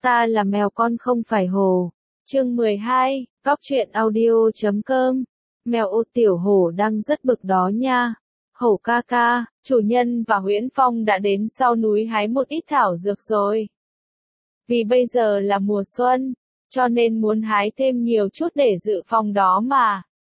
Ta là mèo con không phải hổ. Chương 12, Góc truyện audio.com. Mèo ô tiểu hổ đang rất bực đó nha. Hổ ca ca, chủ nhân và Huyễn Phong đã đến sau núi hái một ít thảo dược rồi. Vì bây giờ là mùa xuân, cho nên muốn hái thêm nhiều chút để dự phòng đó mà.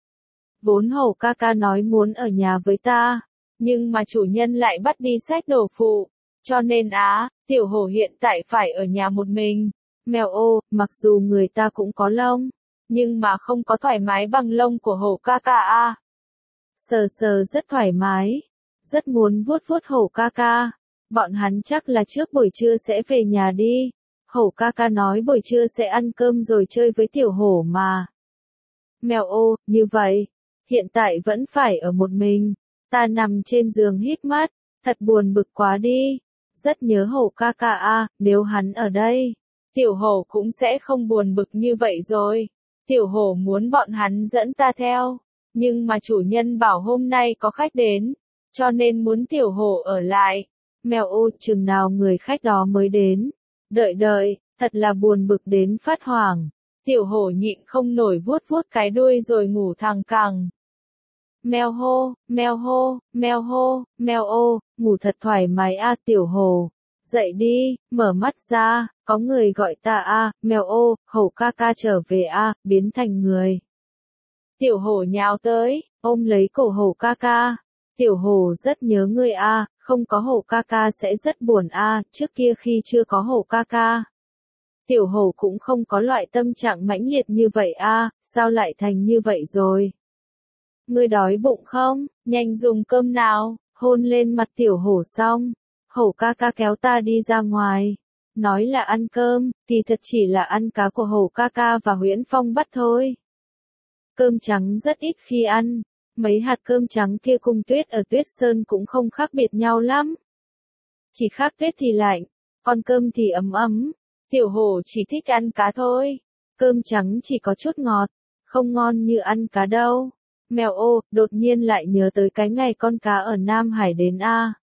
Vốn hổ ca ca nói muốn ở nhà với ta, nhưng mà chủ nhân lại bắt đi xách đồ phụ, cho nên tiểu hổ hiện tại phải ở nhà một mình. Mèo ô, mặc dù người ta cũng có lông, nhưng mà không có thoải mái bằng lông của hổ ca ca Sờ sờ rất thoải mái, rất muốn vuốt vuốt hổ ca ca. Bọn hắn chắc là trước buổi trưa sẽ về nhà đi. Hổ ca ca nói buổi trưa sẽ ăn cơm rồi chơi với tiểu hổ mà. Mèo ô, như vậy, hiện tại vẫn phải ở một mình. Ta nằm trên giường híp mắt, thật buồn bực quá đi. Rất nhớ hổ ca ca nếu hắn ở đây, tiểu hổ cũng sẽ không buồn bực như vậy rồi. Tiểu hổ muốn bọn hắn dẫn ta theo, nhưng mà chủ nhân bảo hôm nay có khách đến, cho nên muốn tiểu hổ ở lại. Mèo ô, chừng nào người khách đó mới đến? Đợi, thật là buồn bực đến phát hoảng. Tiểu hổ nhịn không nổi vuốt vuốt cái đuôi rồi ngủ thẳng cẳng. Mèo hô, mèo hô, mèo hô, mèo ô, ngủ thật thoải mái tiểu hổ. Dậy đi, mở mắt ra, có người gọi ta mèo ô, hổ ca ca trở về biến thành người. Tiểu hổ nhào tới, ôm lấy cổ hổ ca ca. Tiểu hổ rất nhớ ngươi không có hổ ca ca sẽ rất buồn trước kia khi chưa có hổ ca ca. Tiểu hổ cũng không có loại tâm trạng mãnh liệt như vậy sao lại thành như vậy rồi? Ngươi đói bụng không? Nhanh dùng cơm nào, hôn lên mặt tiểu hổ xong. Hổ ca ca kéo ta đi ra ngoài. Nói là ăn cơm, thì thật chỉ là ăn cá của hổ ca ca và Huyễn Phong bắt thôi. Cơm trắng rất ít khi ăn. Mấy hạt cơm trắng kia cùng tuyết ở Tuyết Sơn cũng không khác biệt nhau lắm. Chỉ khác tuyết thì lạnh, còn cơm thì ấm ấm. Tiểu hổ chỉ thích ăn cá thôi. Cơm trắng chỉ có chút ngọt, không ngon như ăn cá đâu. Mèo ô, đột nhiên lại nhớ tới cái ngày con cá ở Nam Hải đến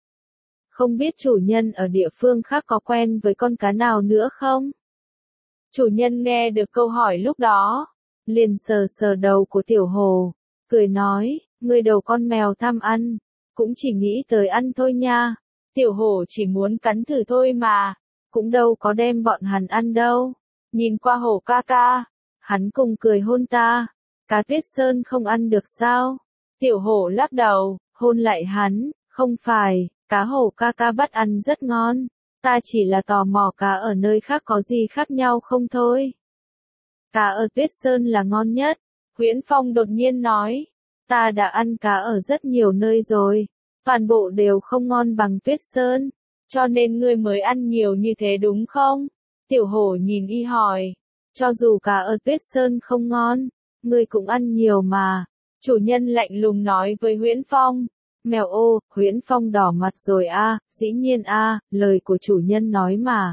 Không biết chủ nhân ở địa phương khác có quen với con cá nào nữa không? Chủ nhân nghe được câu hỏi lúc đó, liền sờ sờ đầu của tiểu hồ, cười nói, ngươi đầu con mèo tham ăn, cũng chỉ nghĩ tới ăn thôi nha. Tiểu hổ chỉ muốn cắn thử thôi mà, cũng đâu có đem bọn hắn ăn đâu. Nhìn qua hổ ca ca, hắn cùng cười hôn ta. Cá Tuyết Sơn không ăn được sao? Tiểu hổ lắc đầu, hôn lại hắn, không phải, cá hổ ca ca bắt ăn rất ngon. Ta chỉ là tò mò cá ở nơi khác có gì khác nhau không thôi. Cá ở Tuyết Sơn là ngon nhất. Huyễn Phong đột nhiên nói, ta đã ăn cá ở rất nhiều nơi rồi, toàn bộ đều không ngon bằng Tuyết Sơn, cho nên ngươi mới ăn nhiều như thế đúng không? Tiểu hổ nhìn y hỏi, cho dù cá ở Tuyết Sơn không ngon, ngươi cũng ăn nhiều mà. Chủ nhân lạnh lùng nói với Huyễn Phong. Mèo ô, Huyễn Phong đỏ mặt rồi dĩ nhiên lời của chủ nhân nói mà.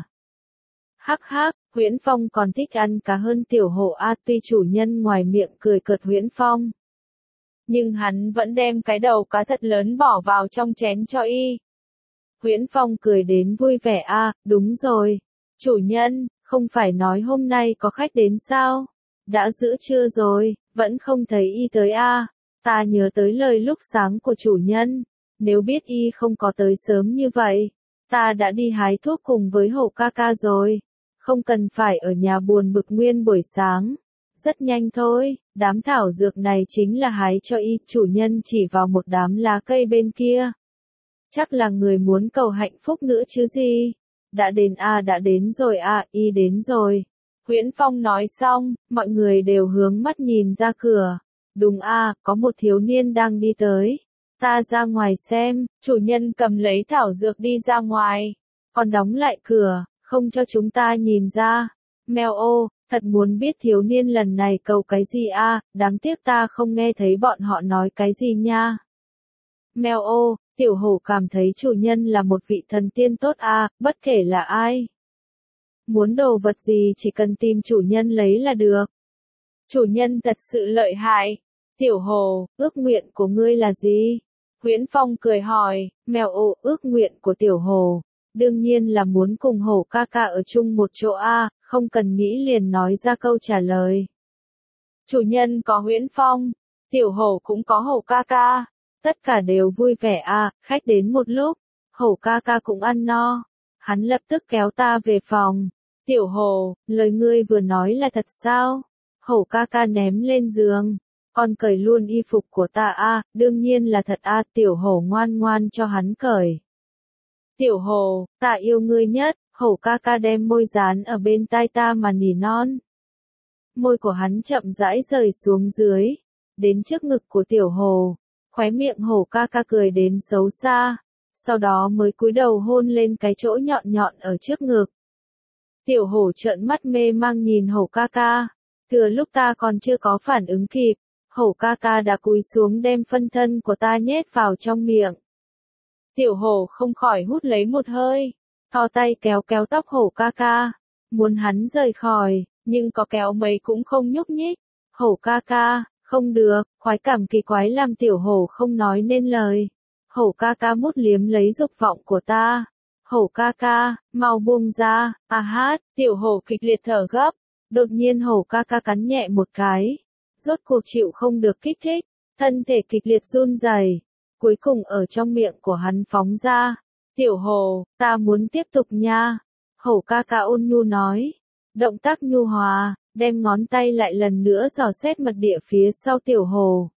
Hắc hắc, Huyễn Phong còn thích ăn cá hơn tiểu hổ tuy chủ nhân ngoài miệng cười cợt Huyễn Phong, nhưng hắn vẫn đem cái đầu cá thật lớn bỏ vào trong chén cho y. Huyễn Phong cười đến vui vẻ đúng rồi. Chủ nhân, không phải nói hôm nay có khách đến sao? Đã giữa trưa rồi, vẫn không thấy y tới Ta nhớ tới lời lúc sáng của chủ nhân, nếu biết y không có tới sớm như vậy, ta đã đi hái thuốc cùng với hổ ca ca rồi. Không cần phải ở nhà buồn bực nguyên buổi sáng. Rất nhanh thôi, đám thảo dược này chính là hái cho y, chủ nhân chỉ vào một đám lá cây bên kia. Chắc là người muốn cầu hạnh phúc nữa chứ gì. Đã đến đã đến rồi y đến rồi. Huyễn Phong nói xong, mọi người đều hướng mắt nhìn ra cửa. Đúng có một thiếu niên đang đi tới. Ta ra ngoài xem, chủ nhân cầm lấy thảo dược đi ra ngoài. Còn đóng lại cửa, không cho chúng ta nhìn ra. Mèo ô, thật muốn biết thiếu niên lần này cầu cái gì đáng tiếc ta không nghe thấy bọn họ nói cái gì nha. Mèo ô, tiểu hổ cảm thấy chủ nhân là một vị thần tiên tốt bất kể là ai. Muốn đồ vật gì chỉ cần tìm chủ nhân lấy là được. Chủ nhân thật sự lợi hại. Tiểu hồ, ước nguyện của ngươi là gì? Huyễn Phong cười hỏi. Mèo ô, ước nguyện của tiểu hồ đương nhiên là muốn cùng hổ ca ca ở chung một chỗ a, không cần nghĩ liền nói ra câu trả lời. Chủ nhân có Huyễn Phong, tiểu hổ cũng có hổ ca ca, tất cả đều vui vẻ a, khách đến một lúc, hổ ca ca cũng ăn no, hắn lập tức kéo ta về phòng. Tiểu hổ, lời ngươi vừa nói là thật sao? Hổ ca ca ném lên giường, con cởi luôn y phục của ta a, đương nhiên là thật a, tiểu hổ ngoan ngoan cho hắn cởi. Tiểu hổ, ta yêu ngươi nhất, hổ ca ca đem môi dán ở bên tai ta mà nỉ non. Môi của hắn chậm rãi rời xuống dưới, đến trước ngực của tiểu hổ, khóe miệng hổ ca ca cười đến xấu xa, sau đó mới cúi đầu hôn lên cái chỗ nhọn nhọn ở trước ngực. Tiểu hổ trợn mắt mê mang nhìn hổ ca ca, thừa lúc ta còn chưa có phản ứng kịp, hổ ca ca đã cúi xuống đem phân thân của ta nhét vào trong miệng. Tiểu hổ không khỏi hút lấy một hơi, thò tay kéo kéo tóc hổ ca ca, muốn hắn rời khỏi, nhưng có kéo mấy cũng không nhúc nhích. Hổ ca ca, không được, khoái cảm kỳ quái làm tiểu hổ không nói nên lời. Hổ ca ca mút liếm lấy dục vọng của ta. Hổ ca ca, mau buông ra, à hát, tiểu hổ kịch liệt thở gấp. Đột nhiên hổ ca ca cắn nhẹ một cái. Rốt cuộc chịu không được kích thích, thân thể kịch liệt run rẩy, cuối cùng ở trong miệng của hắn phóng ra. Tiểu hổ, ta muốn tiếp tục nha. Hổ ca ca ôn nhu nói. Động tác nhu hòa, đem ngón tay lại lần nữa dò xét mật địa phía sau tiểu hổ.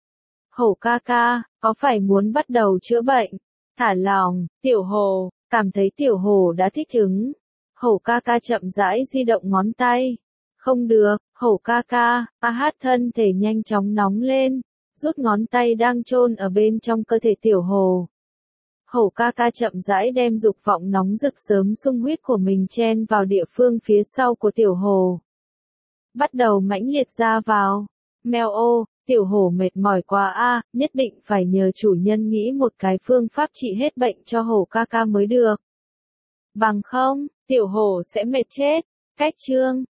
Hổ ca ca, có phải muốn bắt đầu chữa bệnh? Thả lỏng, tiểu hổ, cảm thấy tiểu hổ đã thích ứng. Hổ ca ca chậm rãi di động ngón tay. Không được, hổ ca ca, a hát thân thể nhanh chóng nóng lên, rút ngón tay đang chôn ở bên trong cơ thể tiểu hổ. Hổ ca ca chậm rãi đem dục vọng nóng rực sớm sung huyết của mình chen vào địa phương phía sau của tiểu hổ. Bắt đầu mãnh liệt ra vào. Mèo ô, tiểu hổ mệt mỏi quá a, nhất định phải nhờ chủ nhân nghĩ một cái phương pháp trị hết bệnh cho hổ ca ca mới được. Bằng không, tiểu hổ sẽ mệt chết. Cách chương